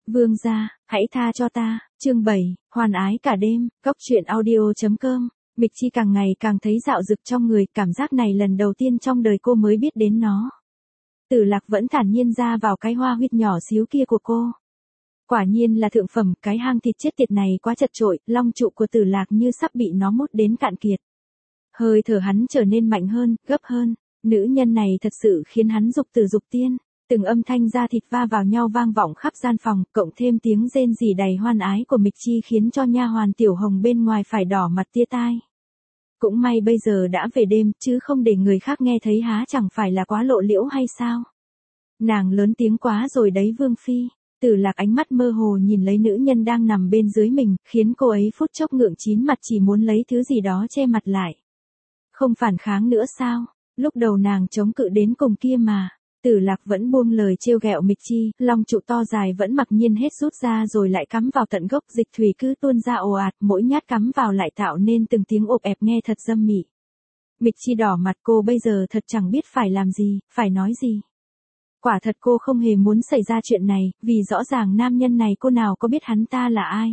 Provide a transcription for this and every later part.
Vương gia, hãy tha cho ta, chương 7, hoàn ái cả đêm, cóc truyện audio.com. Mịch Chi càng ngày càng thấy dạo dực trong người, cảm giác này lần đầu tiên trong đời cô mới biết đến nó. Tử Lạc vẫn thản nhiên ra vào cái hoa huyết nhỏ xíu kia của cô. Quả nhiên là thượng phẩm, cái hang thịt chết tiệt này quá chật chội, long trụ của Tử Lạc như sắp bị nó mút đến cạn kiệt. Hơi thở hắn trở nên mạnh hơn, gấp hơn, nữ nhân này thật sự khiến hắn dục tử dục tiên. Từng âm thanh da thịt va vào nhau vang vọng khắp gian phòng, cộng thêm tiếng rên rỉ đầy hoan ái của Mịch Chi khiến cho nha hoàn Tiểu Hồng bên ngoài phải đỏ mặt tia tai. Cũng may bây giờ đã về đêm, chứ không để người khác nghe thấy há chẳng phải là quá lộ liễu hay sao? Nàng lớn tiếng quá rồi đấy Vương Phi. Tử Lạc ánh mắt mơ hồ nhìn lấy nữ nhân đang nằm bên dưới mình, khiến cô ấy phút chốc ngượng chín mặt chỉ muốn lấy thứ gì đó che mặt lại. Không phản kháng nữa sao? Lúc đầu nàng chống cự đến cùng kia mà. Tử Lạc vẫn buông lời trêu ghẹo Mịch Chi, long trụ to dài vẫn mặc nhiên hết rút ra rồi lại cắm vào tận gốc, dịch thủy cứ tuôn ra ồ ạt, mỗi nhát cắm vào lại tạo nên từng tiếng ộp ẹp nghe thật dâm mị. Mịch Chi đỏ mặt, cô bây giờ thật chẳng biết phải làm gì, phải nói gì. Quả thật cô không hề muốn xảy ra chuyện này, vì rõ ràng nam nhân này cô nào có biết hắn ta là ai.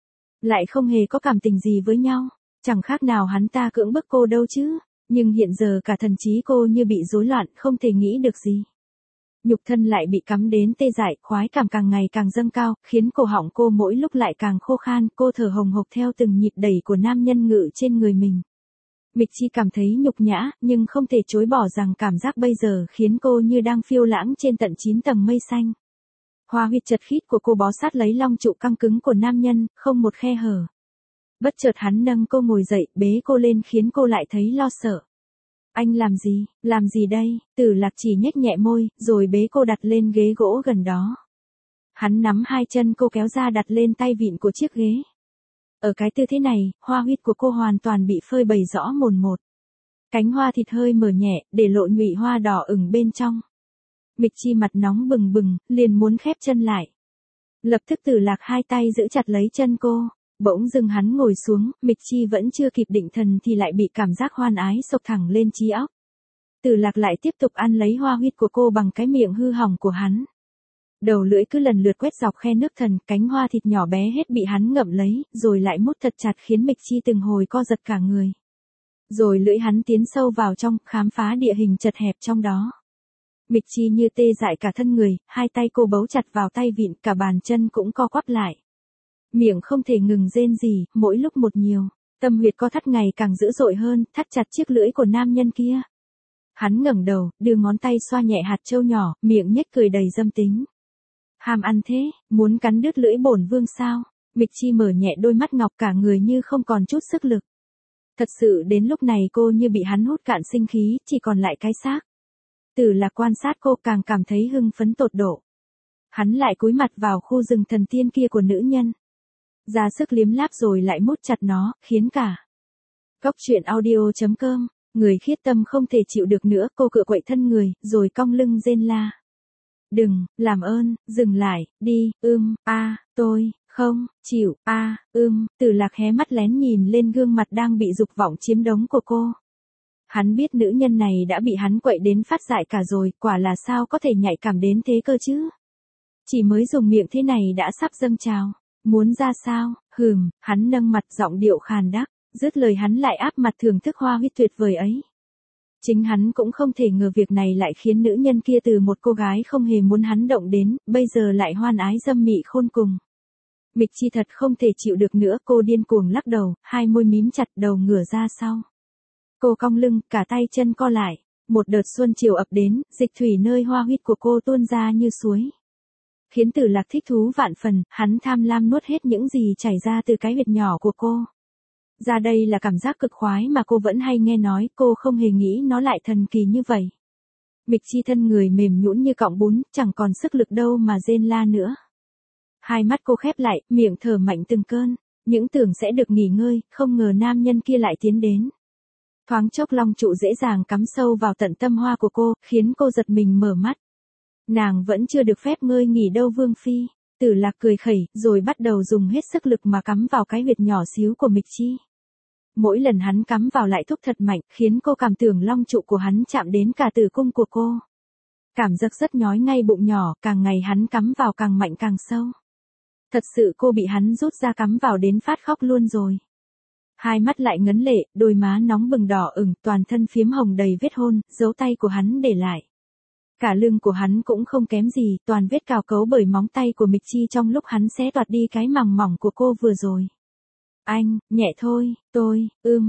Lại không hề có cảm tình gì với nhau, chẳng khác nào hắn ta cưỡng bức cô đâu chứ, nhưng hiện giờ cả thần trí cô như bị rối loạn, không thể nghĩ được gì. Nhục thân lại bị cắm đến tê dại, khoái cảm càng ngày càng dâng cao, khiến cổ họng cô mỗi lúc lại càng khô khan, cô thở hồng hộc theo từng nhịp đẩy của nam nhân ngự trên người mình. Mịch Chi cảm thấy nhục nhã, nhưng không thể chối bỏ rằng cảm giác bây giờ khiến cô như đang phiêu lãng trên tận 9 tầng mây xanh. Hoa huyết chật khít của cô bó sát lấy long trụ căng cứng của nam nhân, không một khe hở. Bất chợt hắn nâng cô ngồi dậy, bế cô lên khiến cô lại thấy lo sợ. Anh làm gì đây? Tử Lạc chỉ nhếch nhẹ môi, rồi bế cô đặt lên ghế gỗ gần đó. Hắn nắm hai chân cô kéo ra đặt lên tay vịn của chiếc ghế. Ở cái tư thế này, hoa huyết của cô hoàn toàn bị phơi bày rõ mồn một. Cánh hoa thịt hơi mở nhẹ, để lộ nhụy hoa đỏ ửng bên trong. Mịch Chi mặt nóng bừng bừng, liền muốn khép chân lại. Lập tức Tử Lạc hai tay giữ chặt lấy chân cô. Bỗng dưng hắn ngồi xuống, Mịch Chi vẫn chưa kịp định thần thì lại bị cảm giác hoan ái xộc thẳng lên trí óc. Tử Lạc lại tiếp tục ăn lấy hoa huyết của cô bằng cái miệng hư hỏng của hắn. Đầu lưỡi cứ lần lượt quét dọc khe nước thần, cánh hoa thịt nhỏ bé hết bị hắn ngậm lấy, rồi lại mút thật chặt khiến Mịch Chi từng hồi co giật cả người. Rồi lưỡi hắn tiến sâu vào trong, khám phá địa hình chật hẹp trong đó. Mịch Chi như tê dại cả thân người, hai tay cô bấu chặt vào tay vịn, cả bàn chân cũng co quắp lại. Miệng không thể ngừng rên rỉ, mỗi lúc một nhiều, tâm huyệt co thắt ngày càng dữ dội hơn, thắt chặt chiếc lưỡi của nam nhân kia. Hắn ngẩng đầu, đưa ngón tay xoa nhẹ hạt châu nhỏ, miệng nhếch cười đầy dâm tính. Ham ăn thế, muốn cắn đứt lưỡi bổn vương sao? Mịch Chi mở nhẹ đôi mắt ngọc, cả người như không còn chút sức lực. Thật sự đến lúc này cô như bị hắn hút cạn sinh khí, chỉ còn lại cái xác. Tử Lạc quan sát cô càng cảm thấy hưng phấn tột độ. Hắn lại cúi mặt vào khu rừng thần tiên kia của nữ nhân. Ra sức liếm láp rồi lại mút chặt nó, khiến cả cóc truyện audio.com, người khiết tâm không thể chịu được nữa, cô cựa quậy thân người, rồi cong lưng rên la. Đừng, làm ơn, dừng lại, đi, tôi, không, chịu, Tử Lạc hé mắt lén nhìn lên gương mặt đang bị dục vọng chiếm đống của cô. Hắn biết nữ nhân này đã bị hắn quậy đến phát dại cả rồi, quả là sao có thể nhạy cảm đến thế cơ chứ? Chỉ mới dùng miệng thế này đã sắp dâng trào. Muốn ra sao? Hắn nâng mặt giọng điệu khàn đắc, dứt lời hắn lại áp mặt thưởng thức hoa huyết tuyệt vời ấy. Chính hắn cũng không thể ngờ việc này lại khiến nữ nhân kia từ một cô gái không hề muốn hắn động đến, bây giờ lại hoan ái dâm mị khôn cùng. Mịch Chi thật không thể chịu được nữa, cô điên cuồng lắc đầu, hai môi mím chặt, đầu ngửa ra sau. Cô cong lưng, cả tay chân co lại, một đợt xuân chiều ập đến, dịch thủy nơi hoa huyết của cô tuôn ra như suối. Khiến Tử Lạc thích thú vạn phần, hắn tham lam nuốt hết những gì chảy ra từ cái huyệt nhỏ của cô. Ra đây là cảm giác cực khoái mà cô vẫn hay nghe nói, cô không hề nghĩ nó lại thần kỳ như vậy. Mịch Chi thân người mềm nhũn như cọng bún, chẳng còn sức lực đâu mà rên la nữa. Hai mắt cô khép lại, miệng thở mạnh từng cơn, những tưởng sẽ được nghỉ ngơi, không ngờ nam nhân kia lại tiến đến. Thoáng chốc long trụ dễ dàng cắm sâu vào tận tâm hoa của cô, khiến cô giật mình mở mắt. Nàng vẫn chưa được phép ngơi nghỉ đâu Vương Phi. Tử Lạc cười khẩy, rồi bắt đầu dùng hết sức lực mà cắm vào cái huyệt nhỏ xíu của Mịch Chi. Mỗi lần hắn cắm vào lại thúc thật mạnh, khiến cô cảm tưởng long trụ của hắn chạm đến cả tử cung của cô. Cảm giác rất nhói ngay bụng nhỏ, càng ngày hắn cắm vào càng mạnh càng sâu. Thật sự cô bị hắn rút ra cắm vào đến phát khóc luôn rồi. Hai mắt lại ngấn lệ, đôi má nóng bừng đỏ ửng, toàn thân phiếm hồng đầy vết hôn, dấu tay của hắn để lại. Cả lưng của hắn cũng không kém gì, toàn vết cào cấu bởi móng tay của Mịch Chi trong lúc hắn xé toạc đi cái màng mỏng của cô vừa rồi. Anh, nhẹ thôi, tôi,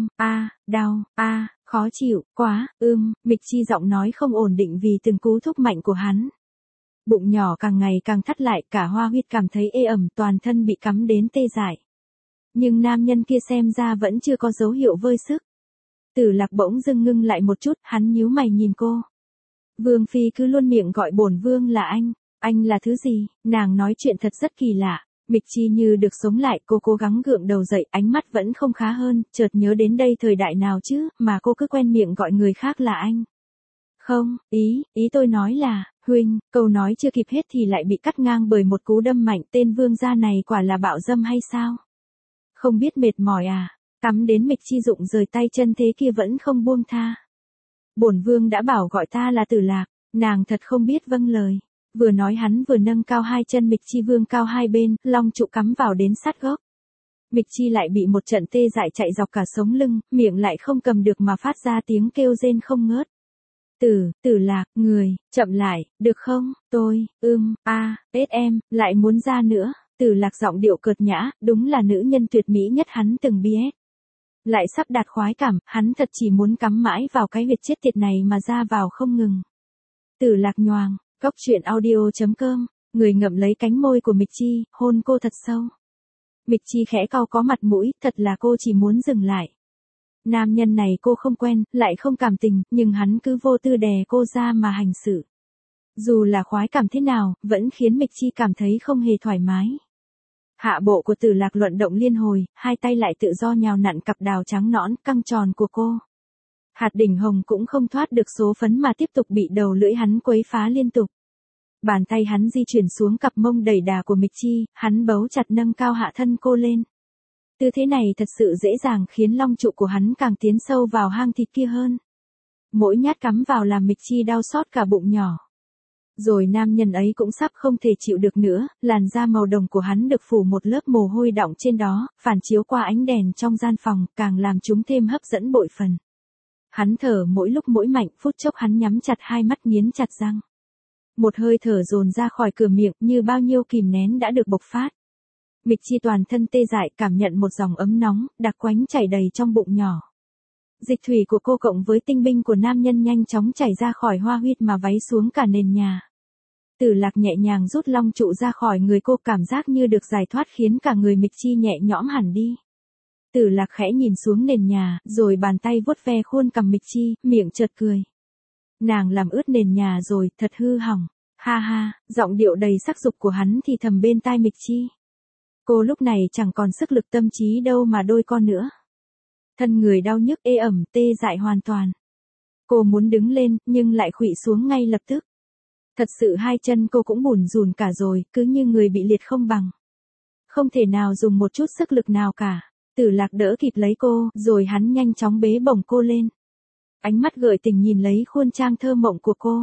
đau, khó chịu, quá, Mịch Chi giọng nói không ổn định vì từng cú thúc mạnh của hắn. Bụng nhỏ càng ngày càng thắt lại, cả Hoa Huyết cảm thấy ê ẩm, toàn thân bị cắm đến tê dại. Nhưng nam nhân kia xem ra vẫn chưa có dấu hiệu vơi sức. Tử Lạc bỗng dưng ngưng lại một chút, hắn nhíu mày nhìn cô. Vương phi cứ luôn miệng gọi bổn vương là anh là thứ gì? Nàng nói chuyện thật rất kỳ lạ. Mịch Chi như được sống lại, cô cố gắng gượng đầu dậy, ánh mắt vẫn không khá hơn, chợt nhớ đến đây thời đại nào chứ, mà cô cứ quen miệng gọi người khác là anh. Không, ý tôi nói là, huynh, câu nói chưa kịp hết thì lại bị cắt ngang bởi một cú đâm mạnh, tên vương gia này quả là bạo dâm hay sao? Không biết mệt mỏi à? Cắm đến Mịch Chi rụng rời tay chân thế kia vẫn không buông tha. Bổn vương đã bảo gọi ta là Tử Lạc, nàng thật không biết vâng lời. Vừa nói hắn vừa nâng cao hai chân Mịch Chi vươn cao hai bên, long trụ cắm vào đến sát gốc. Mịch Chi lại bị một trận tê dại chạy dọc cả sống lưng, miệng lại không cầm được mà phát ra tiếng kêu rên không ngớt. Tử Lạc, người, chậm lại, được không, tôi, em, lại muốn ra nữa. Tử Lạc giọng điệu cợt nhã, đúng là nữ nhân tuyệt mỹ nhất hắn từng biết. Lại sắp đạt khoái cảm, hắn thật chỉ muốn cắm mãi vào cái huyệt chết tiệt này mà ra vào không ngừng. Tử Lạc nhoàng, Cốc truyện audio.com, người ngậm lấy cánh môi của Mịch Chi, hôn cô thật sâu. Mịch Chi khẽ cau có mặt mũi, thật là cô chỉ muốn dừng lại. Nam nhân này cô không quen, lại không cảm tình, nhưng hắn cứ vô tư đè cô ra mà hành xử. Dù là khoái cảm thế nào, vẫn khiến Mịch Chi cảm thấy không hề thoải mái. Hạ bộ của Tử Lạc luận động liên hồi, hai tay lại tự do nhào nặn cặp đào trắng nõn, căng tròn của cô. Hạt đỉnh hồng cũng không thoát được số phấn mà tiếp tục bị đầu lưỡi hắn quấy phá liên tục. Bàn tay hắn di chuyển xuống cặp mông đầy đà của Mịch Chi, hắn bấu chặt nâng cao hạ thân cô lên. Tư thế này thật sự dễ dàng khiến long trụ của hắn càng tiến sâu vào hang thịt kia hơn. Mỗi nhát cắm vào làm Mịch Chi đau xót cả bụng nhỏ. Rồi nam nhân ấy cũng sắp không thể chịu được nữa, làn da màu đồng của hắn được phủ một lớp mồ hôi đọng trên đó, phản chiếu qua ánh đèn trong gian phòng, càng làm chúng thêm hấp dẫn bội phần. Hắn thở mỗi lúc mỗi mạnh, phút chốc hắn nhắm chặt hai mắt nghiến chặt răng. Một hơi thở dồn ra khỏi cửa miệng như bao nhiêu kìm nén đã được bộc phát. Mịch Chi toàn thân tê dại cảm nhận một dòng ấm nóng, đặc quánh chảy đầy trong bụng nhỏ. Dịch thủy của cô cộng với tinh binh của nam nhân nhanh chóng chảy ra khỏi Hoa Huyết mà váy xuống cả nền nhà. Tử Lạc nhẹ nhàng rút long trụ ra khỏi người cô, cảm giác như được giải thoát khiến cả người Mịch Chi nhẹ nhõm hẳn đi. Tử Lạc khẽ nhìn xuống nền nhà, rồi bàn tay vuốt ve khuôn cằm Mịch Chi, miệng chợt cười. Nàng làm ướt nền nhà rồi, thật hư hỏng. Ha ha, giọng điệu đầy sắc dục của hắn thì thầm bên tai Mịch Chi. Cô lúc này chẳng còn sức lực tâm trí đâu mà đôi con nữa. Thân người đau nhức ê ẩm tê dại hoàn toàn. Cô muốn đứng lên, nhưng lại khuỵu xuống ngay lập tức. Thật sự hai chân cô cũng bủn rủn cả rồi, cứ như người bị liệt không bằng. Không thể nào dùng một chút sức lực nào cả. Tử Lạc đỡ kịp lấy cô, rồi hắn nhanh chóng bế bổng cô lên. Ánh mắt gợi tình nhìn lấy khuôn trang thơ mộng của cô.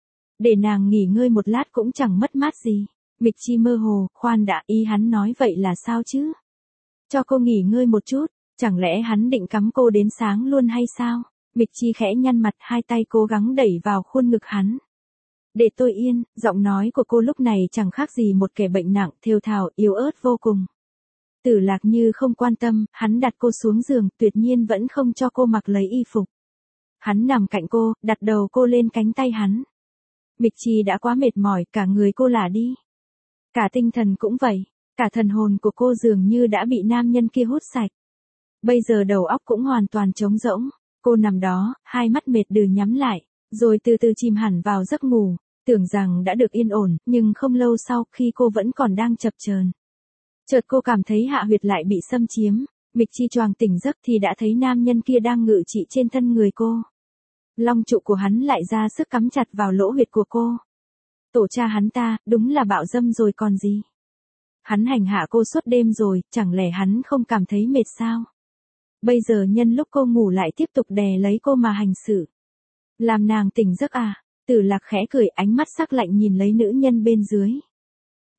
Để nàng nghỉ ngơi một lát cũng chẳng mất mát gì. Mịch Chi mơ hồ, khoan đã, ý hắn nói vậy là sao chứ? Cho cô nghỉ ngơi một chút, chẳng lẽ hắn định cắm cô đến sáng luôn hay sao? Mịch Chi khẽ nhăn mặt, hai tay cố gắng đẩy vào khuôn ngực hắn. Để tôi yên, giọng nói của cô lúc này chẳng khác gì một kẻ bệnh nặng, thều thào, yếu ớt vô cùng. Tử Lạc như không quan tâm, hắn đặt cô xuống giường, tuyệt nhiên vẫn không cho cô mặc lấy y phục. Hắn nằm cạnh cô, đặt đầu cô lên cánh tay hắn. Mịch Chi đã quá mệt mỏi, cả người cô lả đi. Cả tinh thần cũng vậy, cả thần hồn của cô dường như đã bị nam nhân kia hút sạch. Bây giờ đầu óc cũng hoàn toàn trống rỗng, cô nằm đó, hai mắt mệt đừ nhắm lại, rồi từ từ chìm hẳn vào giấc ngủ, tưởng rằng đã được yên ổn, nhưng không lâu sau khi cô vẫn còn đang chập chờn. Chợt cô cảm thấy hạ huyệt lại bị xâm chiếm, Mịch Chi choàng tỉnh giấc thì đã thấy nam nhân kia đang ngự trị trên thân người cô. Long trụ của hắn lại ra sức cắm chặt vào lỗ huyệt của cô. Tổ cha hắn ta, đúng là bạo dâm rồi còn gì. Hắn hành hạ cô suốt đêm rồi, chẳng lẽ hắn không cảm thấy mệt sao? Bây giờ nhân lúc cô ngủ lại tiếp tục đè lấy cô mà hành xử. Làm nàng tỉnh giấc à? Tử Lạc khẽ cười, ánh mắt sắc lạnh nhìn lấy nữ nhân bên dưới.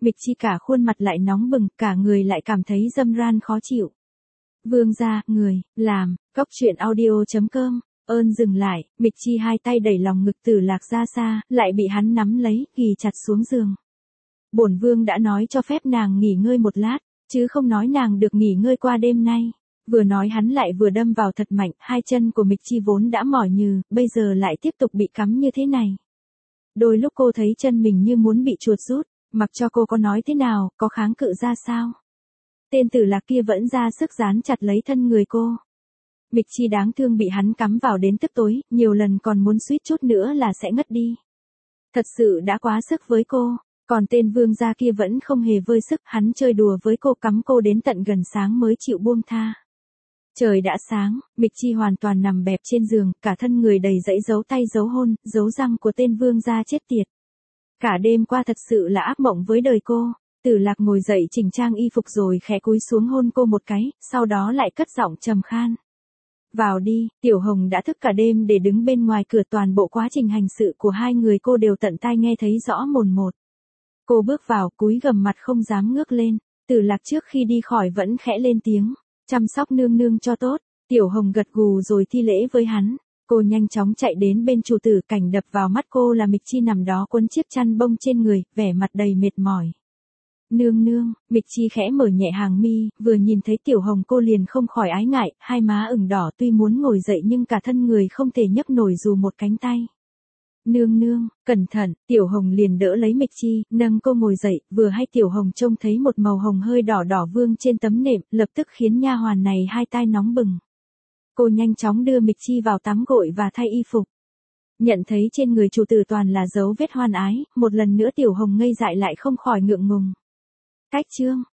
Mịch Chi cả khuôn mặt lại nóng bừng, cả người lại cảm thấy dâm ran khó chịu. Vương gia, người, làm, cóc truyện audio.com. Ơn dừng lại, Mịch Chi hai tay đẩy lòng ngực Tử Lạc ra xa, lại bị hắn nắm lấy, ghì chặt xuống giường. Bổn vương đã nói cho phép nàng nghỉ ngơi một lát, chứ không nói nàng được nghỉ ngơi qua đêm nay. Vừa nói hắn lại vừa đâm vào thật mạnh, hai chân của Mịch Chi vốn đã mỏi nhừ, bây giờ lại tiếp tục bị cắm như thế này. Đôi lúc cô thấy chân mình như muốn bị chuột rút, mặc cho cô có nói thế nào, có kháng cự ra sao. Tên Tử Lạc kia vẫn ra sức dán chặt lấy thân người cô. Mịch Chi đáng thương bị hắn cắm vào đến tức tối, nhiều lần còn muốn suýt chút nữa là sẽ ngất đi. Thật sự đã quá sức với cô, còn tên vương gia kia vẫn không hề vơi sức, hắn chơi đùa với cô cắm cô đến tận gần sáng mới chịu buông tha. Trời đã sáng, Mịch Chi hoàn toàn nằm bẹp trên giường, cả thân người đầy dẫy dấu tay dấu hôn, dấu răng của tên vương gia chết tiệt. Cả đêm qua thật sự là ác mộng với đời cô. Tử Lạc ngồi dậy chỉnh trang y phục rồi khẽ cúi xuống hôn cô một cái, sau đó lại cất giọng trầm khan. Vào đi, Tiểu Hồng đã thức cả đêm để đứng bên ngoài cửa, toàn bộ quá trình hành sự của hai người cô đều tận tai nghe thấy rõ mồn một. Cô bước vào, cúi gằm mặt không dám ngước lên. Tử Lạc trước khi đi khỏi vẫn khẽ lên tiếng. Chăm sóc nương nương cho tốt. Tiểu Hồng gật gù rồi thi lễ với hắn. Cô nhanh chóng chạy đến bên chủ tử, cảnh đập vào mắt cô là Mịch Chi nằm đó quấn chiếc chăn bông trên người, vẻ mặt đầy mệt mỏi. Nương nương, Mịch Chi khẽ mở nhẹ hàng mi, vừa nhìn thấy Tiểu Hồng cô liền không khỏi ái ngại, hai má ửng đỏ, tuy muốn ngồi dậy nhưng cả thân người không thể nhấc nổi dù một cánh tay. Nương nương, cẩn thận, Tiểu Hồng liền đỡ lấy Mịch Chi, nâng cô ngồi dậy, vừa hay Tiểu Hồng trông thấy một màu hồng hơi đỏ đỏ vương trên tấm nệm, lập tức khiến nha hoàn này hai tai nóng bừng. Cô nhanh chóng đưa Mịch Chi vào tắm gội và thay y phục. Nhận thấy trên người chủ tử toàn là dấu vết hoan ái, một lần nữa Tiểu Hồng ngây dại lại không khỏi ngượng ngùng. Cách chương